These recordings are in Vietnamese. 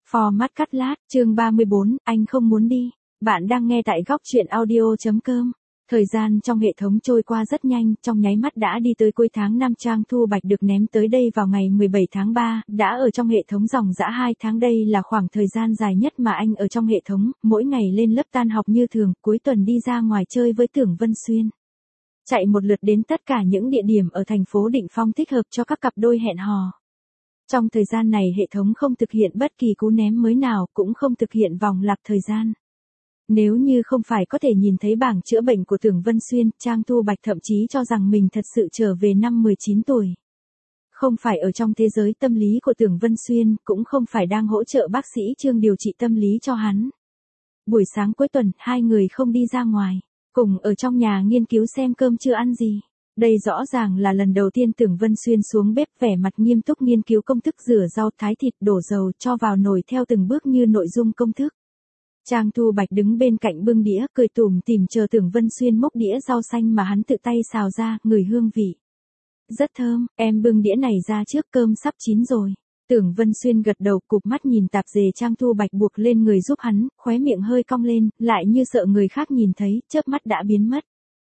Format cắt lát, chương 34, anh không muốn đi. Bạn đang nghe tại góc truyện audio.com. Thời gian trong hệ thống trôi qua rất nhanh, trong nháy mắt đã đi tới cuối tháng 5. Trang Thu Bạch được ném tới đây vào ngày 17 tháng 3, đã ở trong hệ thống dòng dã 2 tháng. Đây là khoảng thời gian dài nhất mà anh ở trong hệ thống, mỗi ngày lên lớp tan học như thường, cuối tuần đi ra ngoài chơi với Tưởng Vân Xuyên. Chạy một lượt đến tất cả những địa điểm ở thành phố Định Phong thích hợp cho các cặp đôi hẹn hò. Trong thời gian này hệ thống không thực hiện bất kỳ cú ném mới nào, cũng không thực hiện vòng lặp thời gian. Nếu như không phải có thể nhìn thấy bảng chữa bệnh của Tưởng Vân Xuyên, Trang Thu Bạch thậm chí cho rằng mình thật sự trở về năm 19 tuổi. Không phải ở trong thế giới tâm lý của Tưởng Vân Xuyên, cũng không phải đang hỗ trợ bác sĩ Trương điều trị tâm lý cho hắn. Buổi sáng cuối tuần, hai người không đi ra ngoài, cùng ở trong nhà nghiên cứu xem cơm chưa ăn gì. Đây rõ ràng là lần đầu tiên Tưởng Vân Xuyên xuống bếp, vẻ mặt nghiêm túc nghiên cứu công thức rửa rau, thái thịt, đổ dầu, cho vào nồi theo từng bước như nội dung công thức. Trang Thu Bạch đứng bên cạnh bưng đĩa, cười tủm tỉm chờ Tưởng Vân Xuyên múc đĩa rau xanh mà hắn tự tay xào ra, ngửi hương vị. Rất thơm, em bưng đĩa này ra trước, cơm sắp chín rồi. Tưởng Vân Xuyên gật đầu, cụp mắt nhìn tạp dề Trang Thu Bạch buộc lên người giúp hắn, khóe miệng hơi cong lên, lại như sợ người khác nhìn thấy, chớp mắt đã biến mất.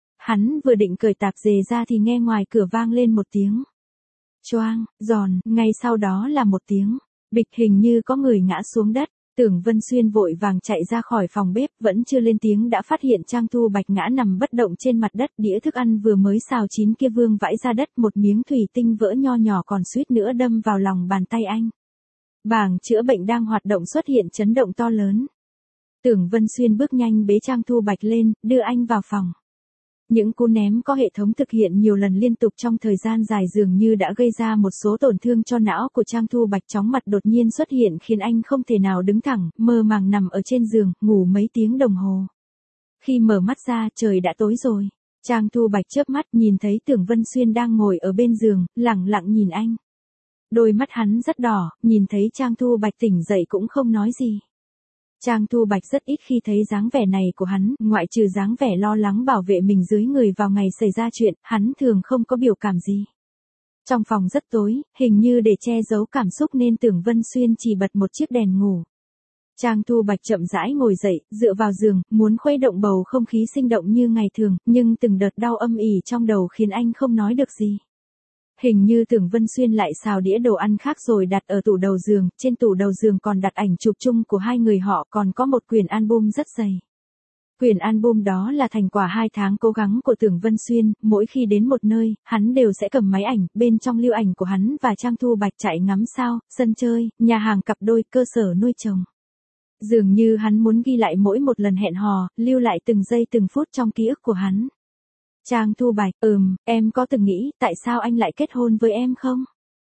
Hắn vừa định cởi tạp dề ra thì nghe ngoài cửa vang lên một tiếng choang, giòn, ngay sau đó là một tiếng bịch, hình như có người ngã xuống đất. Tưởng Vân Xuyên vội vàng chạy ra khỏi phòng bếp, vẫn chưa lên tiếng đã phát hiện Trang Thu Bạch ngã nằm bất động trên mặt đất, đĩa thức ăn vừa mới xào chín kia vương vãi ra đất, một miếng thủy tinh vỡ nho nhỏ còn suýt nữa đâm vào lòng bàn tay anh. Bảng chữa bệnh đang hoạt động xuất hiện chấn động to lớn. Tưởng Vân Xuyên bước nhanh bế Trang Thu Bạch lên, đưa anh vào phòng. Những cú ném có hệ thống thực hiện nhiều lần liên tục trong thời gian dài dường như đã gây ra một số tổn thương cho não của Trang Thu Bạch. Chóng mặt đột nhiên xuất hiện khiến anh không thể nào đứng thẳng, mơ màng nằm ở trên giường, ngủ mấy tiếng đồng hồ. Khi mở mắt ra, trời đã tối rồi. Trang Thu Bạch chớp mắt nhìn thấy Tưởng Vân Xuyên đang ngồi ở bên giường, lẳng lặng nhìn anh. Đôi mắt hắn rất đỏ, nhìn thấy Trang Thu Bạch tỉnh dậy cũng không nói gì. Trang Thu Bạch rất ít khi thấy dáng vẻ này của hắn, ngoại trừ dáng vẻ lo lắng bảo vệ mình dưới người vào ngày xảy ra chuyện, hắn thường không có biểu cảm gì. Trong phòng rất tối, hình như để che giấu cảm xúc nên Tưởng Vân Xuyên chỉ bật một chiếc đèn ngủ. Trang Thu Bạch chậm rãi ngồi dậy, dựa vào giường, muốn khuấy động bầu không khí sinh động như ngày thường, nhưng từng đợt đau âm ỉ trong đầu khiến anh không nói được gì. Hình như Tưởng Vân Xuyên lại xào đĩa đồ ăn khác rồi đặt ở tủ đầu giường, trên tủ đầu giường còn đặt ảnh chụp chung của hai người họ, còn có một quyển album rất dày. Quyển album đó là thành quả 2 tháng cố gắng của Tưởng Vân Xuyên, mỗi khi đến một nơi, hắn đều sẽ cầm máy ảnh, bên trong lưu ảnh của hắn và Trang Thu Bạch chạy ngắm sao, sân chơi, nhà hàng cặp đôi, cơ sở nuôi chồng. Dường như hắn muốn ghi lại mỗi một lần hẹn hò, lưu lại từng giây từng phút trong ký ức của hắn. Trang Thu Bạch, em có từng nghĩ tại sao anh lại kết hôn với em không?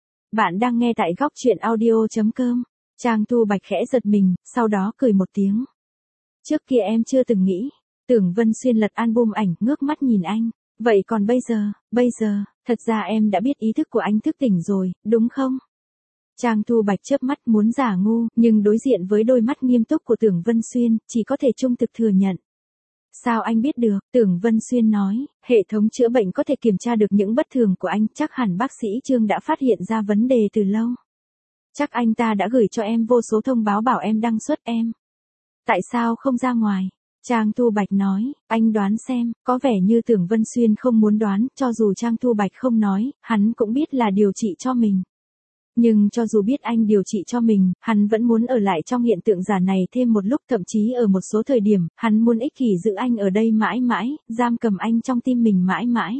Bạn đang nghe tại góc truyện audio.com. Trang Thu Bạch khẽ giật mình, sau đó cười một tiếng. Trước kia em chưa từng nghĩ. Tưởng Vân Xuyên lật album ảnh, ngước mắt nhìn anh. Vậy còn bây giờ, thật ra em đã biết ý thức của anh thức tỉnh rồi, đúng không? Trang Thu Bạch chớp mắt muốn giả ngu, nhưng đối diện với đôi mắt nghiêm túc của Tưởng Vân Xuyên, chỉ có thể trung thực thừa nhận. Sao anh biết được? Tưởng Vân Xuyên nói, hệ thống chữa bệnh có thể kiểm tra được những bất thường của anh, chắc hẳn bác sĩ Trương đã phát hiện ra vấn đề từ lâu. Chắc anh ta đã gửi cho em vô số thông báo bảo em đăng xuất em. Tại sao không ra ngoài? Trang Thu Bạch nói, anh đoán xem, có vẻ như Tưởng Vân Xuyên không muốn đoán, cho dù Trang Thu Bạch không nói, hắn cũng biết là điều trị cho mình. Nhưng cho dù biết anh điều trị cho mình, hắn vẫn muốn ở lại trong hiện tượng giả này thêm một lúc, thậm chí ở một số thời điểm, hắn muốn ích kỷ giữ anh ở đây mãi mãi, giam cầm anh trong tim mình mãi mãi.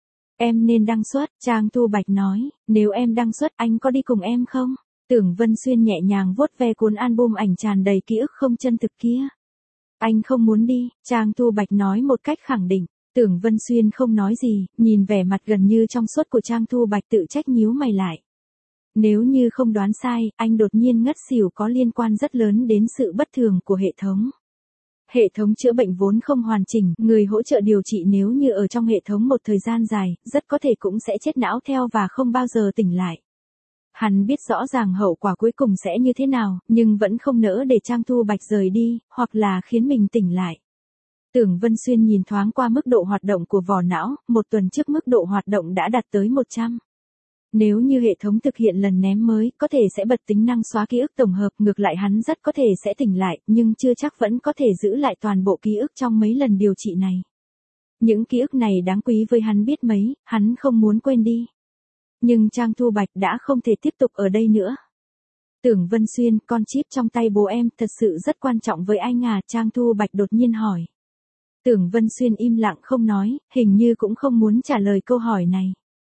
Em nên đăng xuất, Trang Thu Bạch nói, nếu em đăng xuất anh có đi cùng em không? Tưởng Vân Xuyên nhẹ nhàng vuốt ve cuốn album ảnh tràn đầy ký ức không chân thực kia. Anh không muốn đi, Trang Thu Bạch nói một cách khẳng định. Tưởng Vân Xuyên không nói gì, nhìn vẻ mặt gần như trong suốt của Trang Thu Bạch tự trách nhíu mày lại. Nếu như không đoán sai, anh đột nhiên ngất xỉu có liên quan rất lớn đến sự bất thường của hệ thống. Hệ thống chữa bệnh vốn không hoàn chỉnh, người hỗ trợ điều trị nếu như ở trong hệ thống một thời gian dài, rất có thể cũng sẽ chết não theo và không bao giờ tỉnh lại. Hắn biết rõ ràng hậu quả cuối cùng sẽ như thế nào, nhưng vẫn không nỡ để Trang Thu Bạch rời đi, hoặc là khiến mình tỉnh lại. Tưởng Vân Xuyên nhìn thoáng qua mức độ hoạt động của vỏ não, một tuần trước mức độ hoạt động đã đạt tới 100. Nếu như hệ thống thực hiện lần ném mới, có thể sẽ bật tính năng xóa ký ức tổng hợp, ngược lại hắn rất có thể sẽ tỉnh lại, nhưng chưa chắc vẫn có thể giữ lại toàn bộ ký ức trong mấy lần điều trị này. Những ký ức này đáng quý với hắn biết mấy, hắn không muốn quên đi. Nhưng Trang Thu Bạch đã không thể tiếp tục ở đây nữa. Tưởng Vân Xuyên, con chip trong tay bố em thật sự rất quan trọng với anh à, Trang Thu Bạch đột nhiên hỏi. Tưởng Vân Xuyên im lặng không nói, hình như cũng không muốn trả lời câu hỏi này.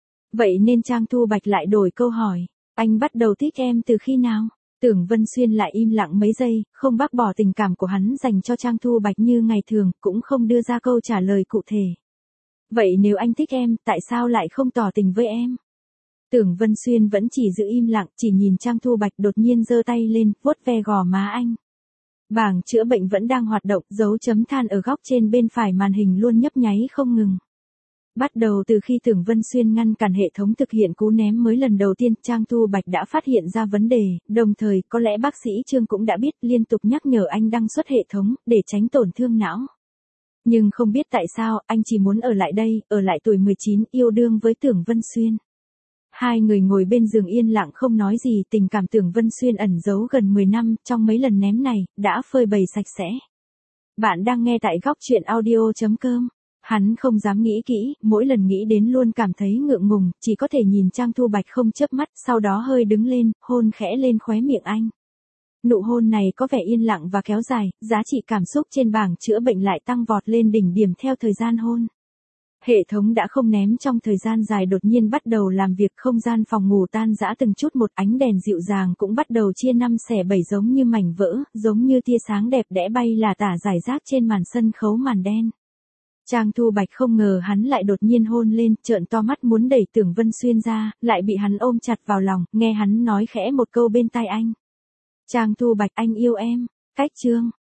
Vậy nên Trang Thu Bạch lại đổi câu hỏi, anh bắt đầu thích em từ khi nào? Tưởng Vân Xuyên lại im lặng mấy giây, không bác bỏ tình cảm của hắn dành cho Trang Thu Bạch như ngày thường, cũng không đưa ra câu trả lời cụ thể. Vậy nếu anh thích em, tại sao lại không tỏ tình với em? Tưởng Vân Xuyên vẫn chỉ giữ im lặng, chỉ nhìn Trang Thu Bạch đột nhiên giơ tay lên, vuốt ve gò má anh. Bảng chữa bệnh vẫn đang hoạt động, dấu chấm than ở góc trên bên phải màn hình luôn nhấp nháy không ngừng. Bắt đầu từ khi Tưởng Vân Xuyên ngăn cản hệ thống thực hiện cú ném mới lần đầu tiên, Trang Thu Bạch đã phát hiện ra vấn đề, đồng thời có lẽ bác sĩ Trương cũng đã biết, liên tục nhắc nhở anh đăng xuất hệ thống, để tránh tổn thương não. Nhưng không biết tại sao, anh chỉ muốn ở lại đây, ở lại tuổi 19, yêu đương với Tưởng Vân Xuyên. Hai người ngồi bên giường yên lặng không nói gì, tình cảm Tưởng Vân Xuyên ẩn giấu gần 10 năm, trong mấy lần ném này, đã phơi bày sạch sẽ. Bạn đang nghe tại góc truyện audio.com. Hắn không dám nghĩ kỹ, mỗi lần nghĩ đến luôn cảm thấy ngượng ngùng, chỉ có thể nhìn Trang Thu Bạch không chớp mắt, sau đó hơi đứng lên, hôn khẽ lên khóe miệng anh. Nụ hôn này có vẻ yên lặng và kéo dài, giá trị cảm xúc trên bảng chữa bệnh lại tăng vọt lên đỉnh điểm theo thời gian hôn. Hệ thống đã không ném trong thời gian dài đột nhiên bắt đầu làm việc, không gian phòng ngủ tan rã từng chút một, ánh đèn dịu dàng cũng bắt đầu chia năm xẻ bảy giống như mảnh vỡ, giống như tia sáng đẹp đẽ bay là tả rải rác trên màn sân khấu màn đen. Trang Thu Bạch không ngờ hắn lại đột nhiên hôn lên, trợn to mắt muốn đẩy Tưởng Vân Xuyên ra, lại bị hắn ôm chặt vào lòng, nghe hắn nói khẽ một câu bên tai anh. Trang Thu Bạch, anh yêu em. Cách chương